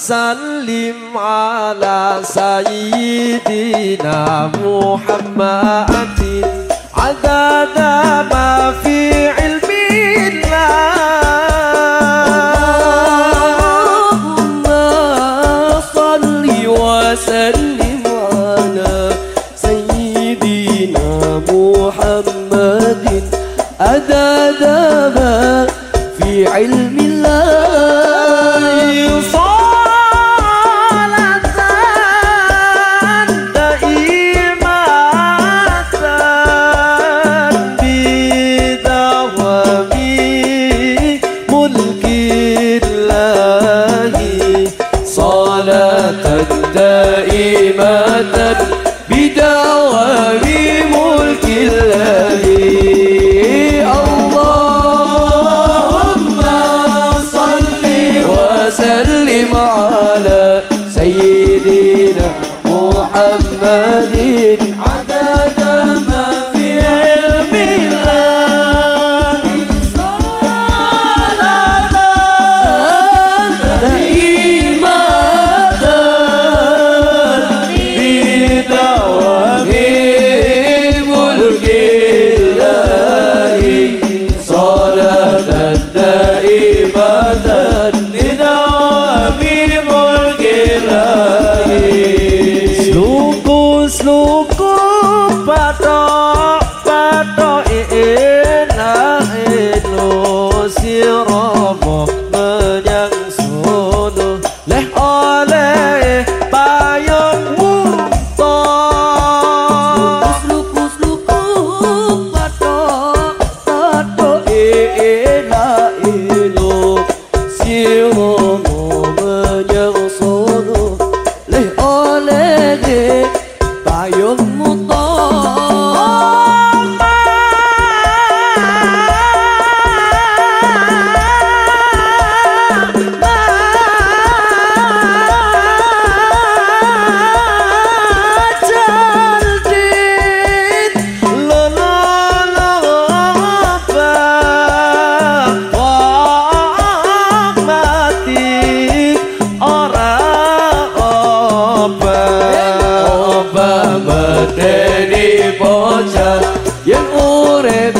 sallim ala sayyidina Muhammadin adada ma fi ilmillah. Allahumma salli wa sallim ala sayyidina Muhammadin adada ma fi ilmillah. دائمة بدوام ملك الله. اللهم صل وسلم على سيدنا محمد عدد ما في علم الله. صلاة دائمة Sluku patok patok enak eno sirama menyang sono leh oleh payungmu to. Sluku patok patok enak eno sirama menyang sono leh oleh payungmu to. Jaldit lono mati ora oba medeni bocah yang urip